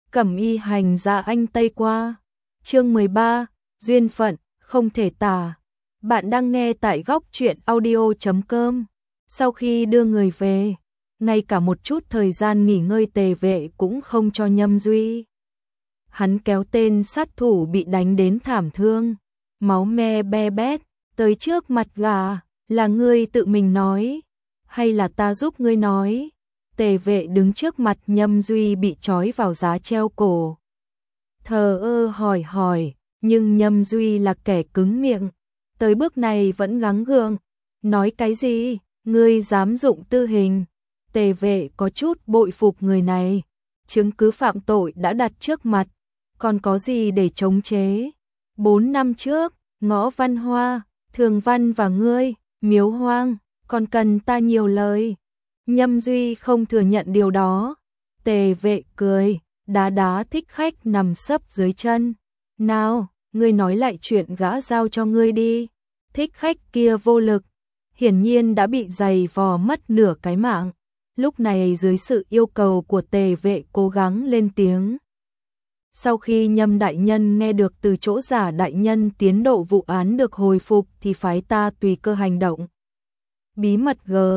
Cẩm Y hành ra anh Tây qua. Chương 13, duyên phận không thể tả. Bạn đang nghe tại góc truyện audio.com. Sau khi đưa người về, ngay cả một chút thời gian nghỉ ngơi Tề Vệ cũng không cho Nhâm Duy. Hắn kéo tên sát thủ bị đánh đến thảm thương, máu me be bét, tới trước mặt gà, là ngươi tự mình nói, hay là ta giúp ngươi nói? Tề Vệ đứng trước mặt Nhâm Duy bị trói vào giá treo cổ. Thờ ơ hỏi, nhưng Nhâm Duy là kẻ cứng miệng, tới bước này vẫn gắng gượng, nói cái gì, ngươi dám dụng tư hình. Tề Vệ có chút bội phục người này, chứng cứ phạm tội đã đặt trước mặt, còn có gì để chống chế. 4 năm trước, Ngõ Văn Hoa, Thường Văn và ngươi, Miếu Hoang, còn cần ta nhiều lời. Nhâm Duy không thừa nhận điều đó. Tề Vệ cười, đá Thích Khách nằm sấp dưới chân. Nào, ngươi nói lại chuyện gã giao cho ngươi đi. Thích Khách kia vô lực, hiển nhiên đã bị giày vò mất nửa cái mạng. Lúc này dưới sự yêu cầu của Tề Vệ cố gắng lên tiếng. Sau khi Nhâm đại nhân nghe được từ chỗ Giả đại nhân tiến độ vụ án được hồi phục thì phái ta tùy cơ hành động. Bí mật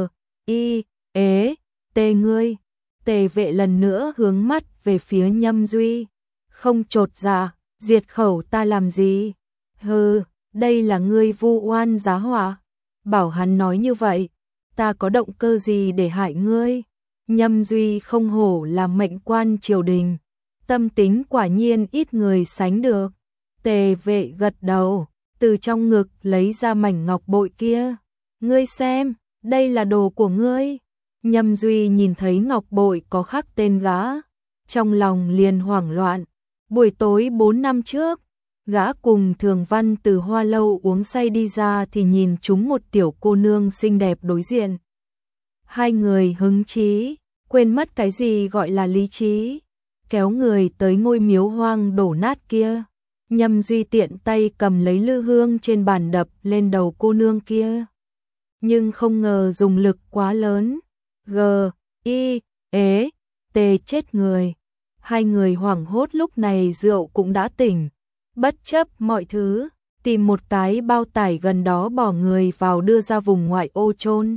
G.I.E.T ngươi. Tề Vệ lần nữa hướng mắt về phía Nhâm Duy. Không chột dạ, diệt khẩu ta làm gì? Hừ, đây là ngươi vu oan giá họa. Bảo hắn nói như vậy, ta có động cơ gì để hại ngươi? Nhâm Duy không hổ là mệnh quan triều đình, tâm tính quả nhiên ít người sánh được. Tề Vệ gật đầu, từ trong ngực lấy ra mảnh ngọc bội kia. Ngươi xem, đây là đồ của ngươi. Nhâm Duy nhìn thấy ngọc bội có khắc tên gã, trong lòng liền hoảng loạn. Buổi tối 4 năm trước, gã cùng Thường Văn từ Hoa Lâu uống say đi ra thì nhìn chúng một tiểu cô nương xinh đẹp đối diện. Hai người hứng chí, quên mất cái gì gọi là lý trí, kéo người tới ngôi miếu hoang đổ nát kia. Nhâm Duy tiện tay cầm lấy lư hương trên bàn đập lên đầu cô nương kia. Nhưng không ngờ dùng lực quá lớn. G.I.E.T chết người. Hai người hoảng hốt lúc này rượu cũng đã tỉnh. Bất chấp mọi thứ, tìm một cái bao tải gần đó bỏ người vào đưa ra vùng ngoại ô chôn.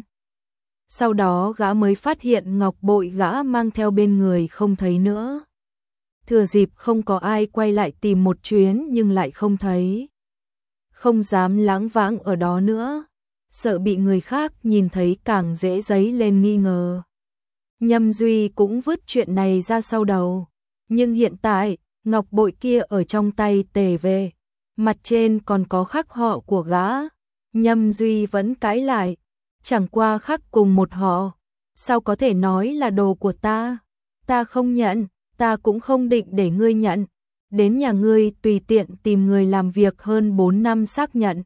Sau đó gã mới phát hiện ngọc bội gã mang theo bên người không thấy nữa. Thừa dịp không có ai quay lại tìm một chuyến nhưng lại không thấy. Không dám lảng vãng ở đó nữa, sợ bị người khác nhìn thấy càng dễ dấy lên nghi ngờ. Nhâm Duy cũng vứt chuyện này ra sau đầu, nhưng hiện tại, ngọc bội kia ở trong tay Tề Vệ, mặt trên còn có khắc họ của gã. Nhâm Duy vẫn cãi lại, chẳng qua khắc cùng một họ, sao có thể nói là đồ của ta? Ta không nhận, ta cũng không định để ngươi nhận. Đến nhà ngươi tùy tiện tìm người làm việc hơn 4 năm xác nhận.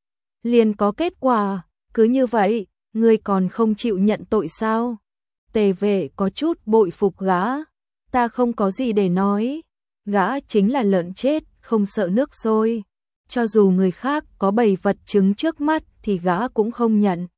Liền có kết quả, cứ như vậy, ngươi còn không chịu nhận tội sao? Tề Vệ có chút bội phục gã, ta không có gì để nói, gã chính là lợn chết, không sợ nước sôi. Cho dù người khác có bày vật chứng trước mắt thì gã cũng không nhận.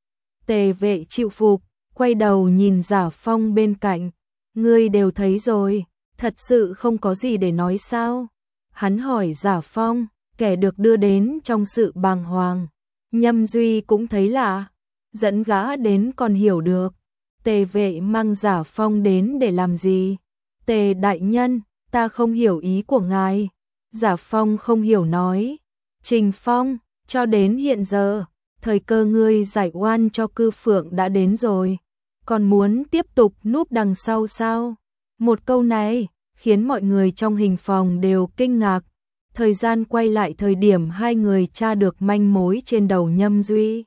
Tề Vệ chịu phục, quay đầu nhìn Giả Phong bên cạnh, ngươi đều thấy rồi, thật sự không có gì để nói sao? Hắn hỏi Giả Phong, kẻ được đưa đến trong sự bàng hoàng. Nhâm Duy cũng thấy lạ, dẫn gã đến còn hiểu được. Tề Vệ mang Giả Phong đến để làm gì? Tề đại nhân, ta không hiểu ý của ngài. Giả Phong không hiểu nói. Trình Phong, cho đến hiện giờ, thời cơ ngươi giải oan cho Cư Phượng đã đến rồi. Còn muốn tiếp tục núp đằng sau sao? Một câu này khiến mọi người trong hình phòng đều kinh ngạc. Thời gian quay lại thời điểm hai người tra được manh mối trên đầu Nhâm Duy.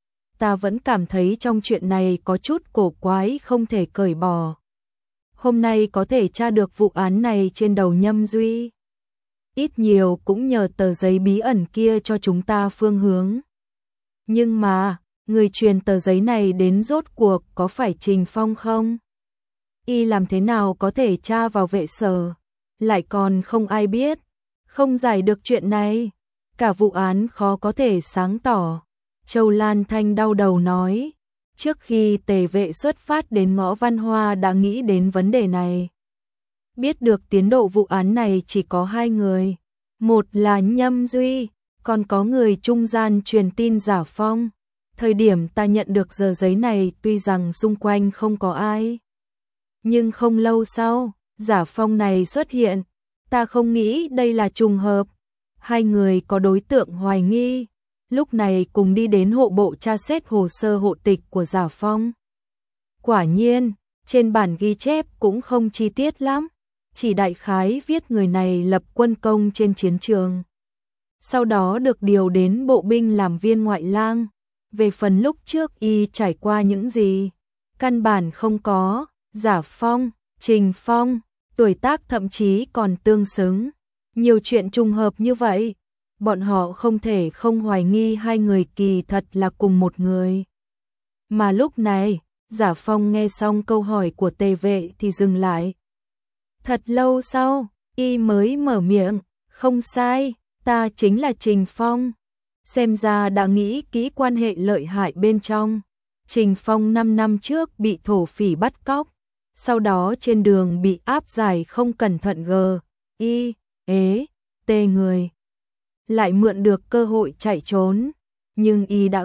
Ta vẫn cảm thấy trong chuyện này có chút cổ quái không thể cởi bỏ. Hôm nay có thể tra được vụ án này trên đầu Nhâm Duy. Ít nhiều cũng nhờ tờ giấy bí ẩn kia cho chúng ta phương hướng. Nhưng mà, người truyền tờ giấy này đến rốt cuộc có phải Trình Phong không? Y làm thế nào có thể tra vào vệ sở? Lại còn không ai biết. Không giải được chuyện này. Cả vụ án khó có thể sáng tỏ. Châu Lan Thanh đau đầu nói. Trước khi Tề Vệ xuất phát đến Ngõ Văn Hoa đã nghĩ đến vấn đề này. Biết được tiến độ vụ án này chỉ có hai người, một là Nhâm Duy, còn có người trung gian truyền tin Giả Phong. Thời điểm ta nhận được tờ giấy này tuy rằng xung quanh không có ai, nhưng không lâu sau, Giả Phong này xuất hiện, ta không nghĩ đây là trùng hợp. Hai người có đối tượng hoài nghi, lúc này cùng đi đến hộ bộ tra xét hồ sơ hộ tịch của Giả Phong. Quả nhiên, trên bản ghi chép cũng không chi tiết lắm, chỉ đại khái viết người này lập quân công trên chiến trường. Sau đó được điều đến bộ binh làm viên ngoại lang. Về phần lúc trước y trải qua những gì, căn bản không có. Giả Phong, Trình Phong, tuổi tác thậm chí còn tương xứng. Nhiều chuyện trùng hợp như vậy, bọn họ không thể không hoài nghi hai người kỳ thật là cùng một người. Mà lúc này, Giả Phong nghe xong câu hỏi của Tề Vệ thì dừng lại. Thật lâu sau, y mới mở miệng, không sai, ta chính là Trình Phong. Xem ra đã nghĩ kỹ quan hệ lợi hại bên trong. Trình Phong 5 năm trước bị thổ phỉ bắt cóc, sau đó trên đường bị áp giải không cẩn thận tê người. Lại mượn được cơ hội chạy trốn, nhưng y đã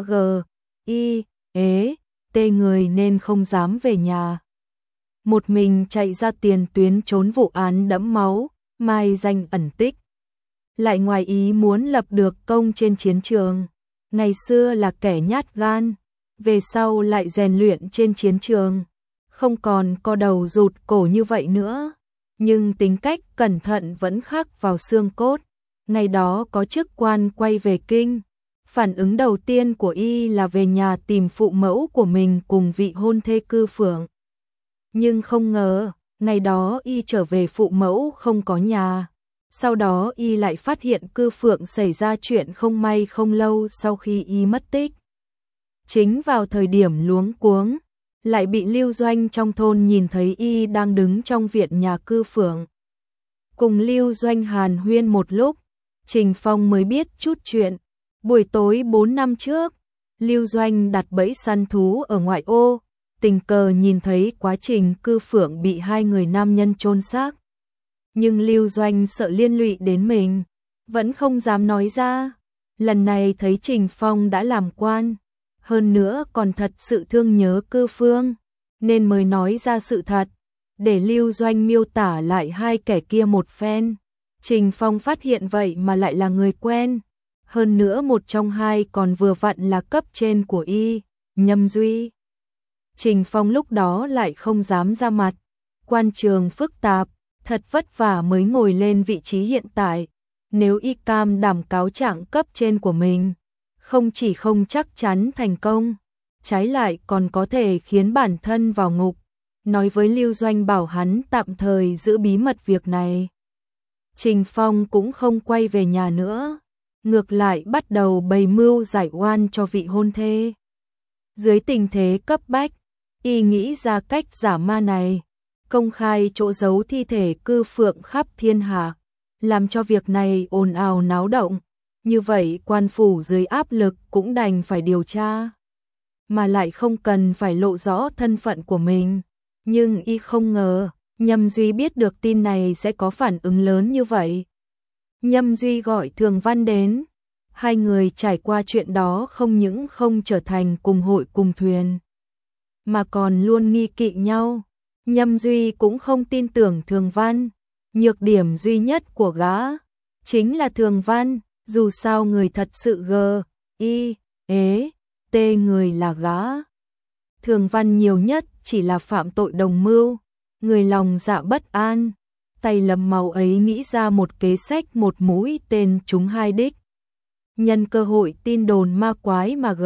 tê người nên không dám về nhà. Một mình chạy ra tiền tuyến trốn vụ án đẫm máu, mai danh ẩn tích. Lại ngoài ý muốn lập được công trên chiến trường. Ngày xưa là kẻ nhát gan, về sau lại rèn luyện trên chiến trường, không còn co đầu rụt cổ như vậy nữa, nhưng tính cách cẩn thận vẫn khắc vào xương cốt. Ngày đó có chức quan quay về kinh, phản ứng đầu tiên của y là về nhà tìm phụ mẫu của mình cùng vị hôn thê Cư Phượng. Nhưng không ngờ, ngày đó y trở về phụ mẫu không có nhà. Sau đó y lại phát hiện Cư Phượng xảy ra chuyện không may không lâu sau khi y mất tích. Chính vào thời điểm luống cuống, lại bị Lưu Doanh trong thôn nhìn thấy y đang đứng trong viện nhà Cư Phượng. Cùng Lưu Doanh hàn huyên một lúc, Trình Phong mới biết chút chuyện. Buổi tối 4 năm trước, Lưu Doanh đặt bẫy săn thú ở ngoại ô, tình cờ nhìn thấy quá trình Cư Phượng bị hai người nam nhân chôn xác. Nhưng Lưu Doanh sợ liên lụy đến mình, vẫn không dám nói ra. Lần này thấy Trình Phong đã làm quan, hơn nữa còn thật sự thương nhớ Cư Phương, nên mới nói ra sự thật, để Lưu Doanh miêu tả lại hai kẻ kia một phen. Trình Phong phát hiện vậy mà lại là người quen, hơn nữa một trong hai còn vừa vặn là cấp trên của y, Nhâm Duy. Trình Phong lúc đó lại không dám ra mặt, quan trường phức tạp, thật vất vả mới ngồi lên vị trí hiện tại. Nếu y cam đảm cáo trạng cấp trên của mình, không chỉ không chắc chắn thành công, trái lại còn có thể khiến bản thân vào ngục. Nói với Lưu Doanh bảo hắn tạm thời giữ bí mật việc này. Trình Phong cũng không quay về nhà nữa, ngược lại bắt đầu bày mưu giải oan cho vị hôn thê. Dưới tình thế cấp bách, y nghĩ ra cách giả ma này, công khai chỗ giấu thi thể Cư Phượng khắp thiên hạ, làm cho việc này ồn ào náo động. Như vậy quan phủ dưới áp lực cũng đành phải điều tra, mà lại không cần phải lộ rõ thân phận của mình. Nhưng y không ngờ, Nhâm Duy biết được tin này sẽ có phản ứng lớn như vậy. Nhâm Duy gọi Thường Văn đến, hai người trải qua chuyện đó không những không trở thành cùng hội cùng thuyền, mà còn luôn nghi kỵ nhau. Nhâm Duy cũng không tin tưởng Thường Văn, nhược điểm duy nhất của gã chính là Thường Văn, dù sao người thật sự tê người là gã. Thường Văn nhiều nhất chỉ là phạm tội đồng mưu, người lòng dạ bất an, tay lấm máu ấy nghĩ ra một kế sách một mũi tên trúng hai đích. Nhân cơ hội tin đồn ma quái mà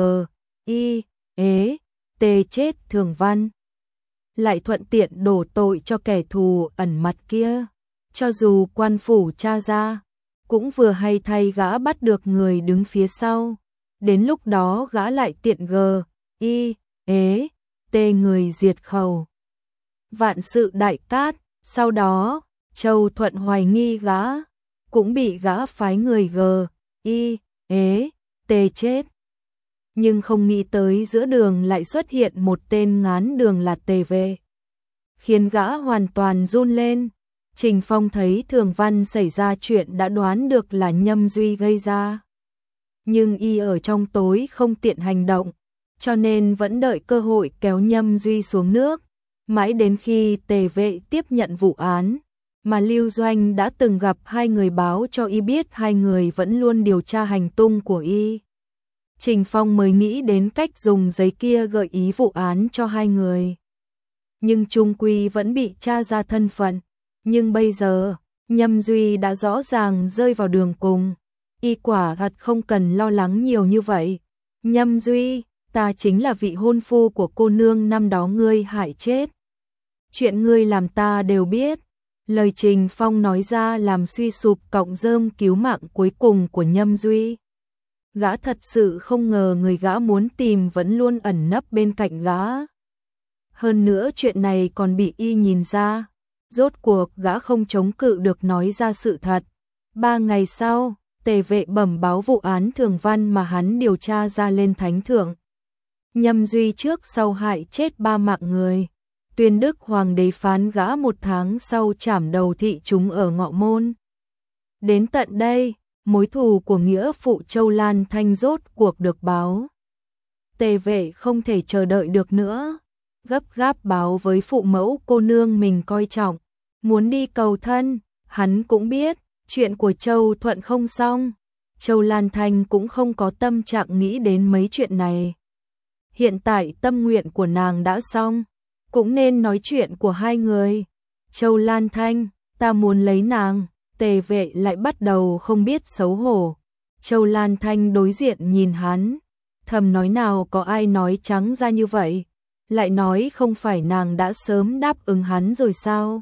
tê chết Thường Văn, lại thuận tiện đổ tội cho kẻ thù ẩn mặt kia. Cho dù quan phủ tra ra, cũng vừa hay thay gã bắt được người đứng phía sau. Đến lúc đó gã lại tiện tê người diệt khẩu. Vạn sự đại cát, sau đó, Châu Thuận hoài nghi gã, cũng bị gã phái người tê chết. Nhưng không nghĩ tới giữa đường lại xuất hiện một tên ngán đường là Tề Vệ, khiến gã hoàn toàn run lên. Trình Phong thấy Thường Văn xảy ra chuyện đã đoán được là Nhâm Duy gây ra. Nhưng y ở trong tối không tiện hành động, cho nên vẫn đợi cơ hội kéo Nhâm Duy xuống nước. Mãi đến khi Tề Vệ tiếp nhận vụ án, mà Lưu Doanh đã từng gặp hai người báo cho y biết hai người vẫn luôn điều tra hành tung của y. Trình Phong mới nghĩ đến cách dùng giấy kia gợi ý vụ án cho hai người. Nhưng chung quy vẫn bị tra ra thân phận. Nhưng bây giờ, Nhâm Duy đã rõ ràng rơi vào đường cùng. Y quả thật không cần lo lắng nhiều như vậy. Nhâm Duy, ta chính là vị hôn phu của cô nương năm đó ngươi hại chết. Chuyện ngươi làm ta đều biết. Lời Trình Phong nói ra làm suy sụp cọng rơm cứu mạng cuối cùng của Nhâm Duy. Gã thật sự không ngờ người gã muốn tìm vẫn luôn ẩn nấp bên cạnh gã. Hơn nữa chuyện này còn bị y nhìn ra. Rốt cuộc gã không chống cự được nói ra sự thật. 3 ngày sau, Tề Vệ bẩm báo vụ án Thường Văn mà hắn điều tra ra lên thánh thượng. Nhâm Duy trước sau hại chết 3 mạng người. Tuyên đức hoàng đế phán gã 1 tháng sau trảm đầu thị chúng ở Ngọ Môn. Đến tận đây, mối thù của nghĩa phụ Châu Lan Thanh rốt cuộc được báo. Tề Vệ không thể chờ đợi được nữa, gấp gáp báo với phụ mẫu cô nương mình coi trọng, muốn đi cầu thân. Hắn cũng biết, chuyện của Châu Thuận không xong, Châu Lan Thanh cũng không có tâm trạng nghĩ đến mấy chuyện này. Hiện tại tâm nguyện của nàng đã xong, cũng nên nói chuyện của hai người. Châu Lan Thanh, ta muốn lấy nàng. Tề Vệ lại bắt đầu không biết xấu hổ. Châu Lan Thanh đối diện nhìn hắn, thầm nói nào có ai nói trắng ra như vậy, lại nói không phải nàng đã sớm đáp ứng hắn rồi sao?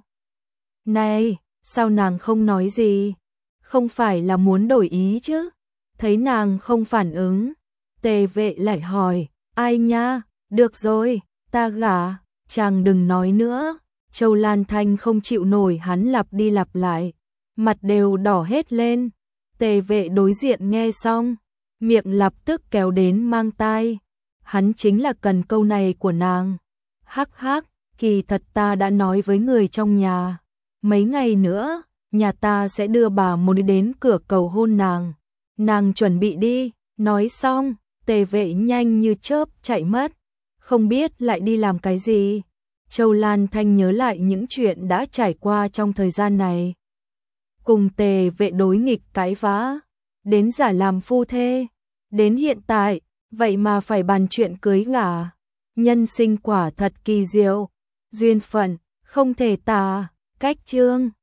Này, sao nàng không nói gì? Không phải là muốn đổi ý chứ? Thấy nàng không phản ứng, Tề Vệ lại hỏi, ai nha? Được rồi, ta gả. Chàng đừng nói nữa. Châu Lan Thanh không chịu nổi hắn lặp đi lặp lại, mặt đều đỏ hết lên. Tề Vệ đối diện nghe xong, miệng lập tức kéo đến mang tai. Hắn chính là cần câu này của nàng. Hắc hắc, kỳ thật ta đã nói với người trong nhà. Mấy ngày nữa, nhà ta sẽ đưa bà muốn đến cửa cầu hôn nàng. Nàng chuẩn bị đi. Nói xong, Tề Vệ nhanh như chớp chạy mất. Không biết lại đi làm cái gì. Châu Lan Thanh nhớ lại những chuyện đã trải qua trong thời gian này. Cùng Tề Vệ đối nghịch cãi vã, đến giả làm phu thê, đến hiện tại, vậy mà phải bàn chuyện cưới gả. Nhân sinh quả thật kỳ diệu, duyên phận, không thể tả, cách chương.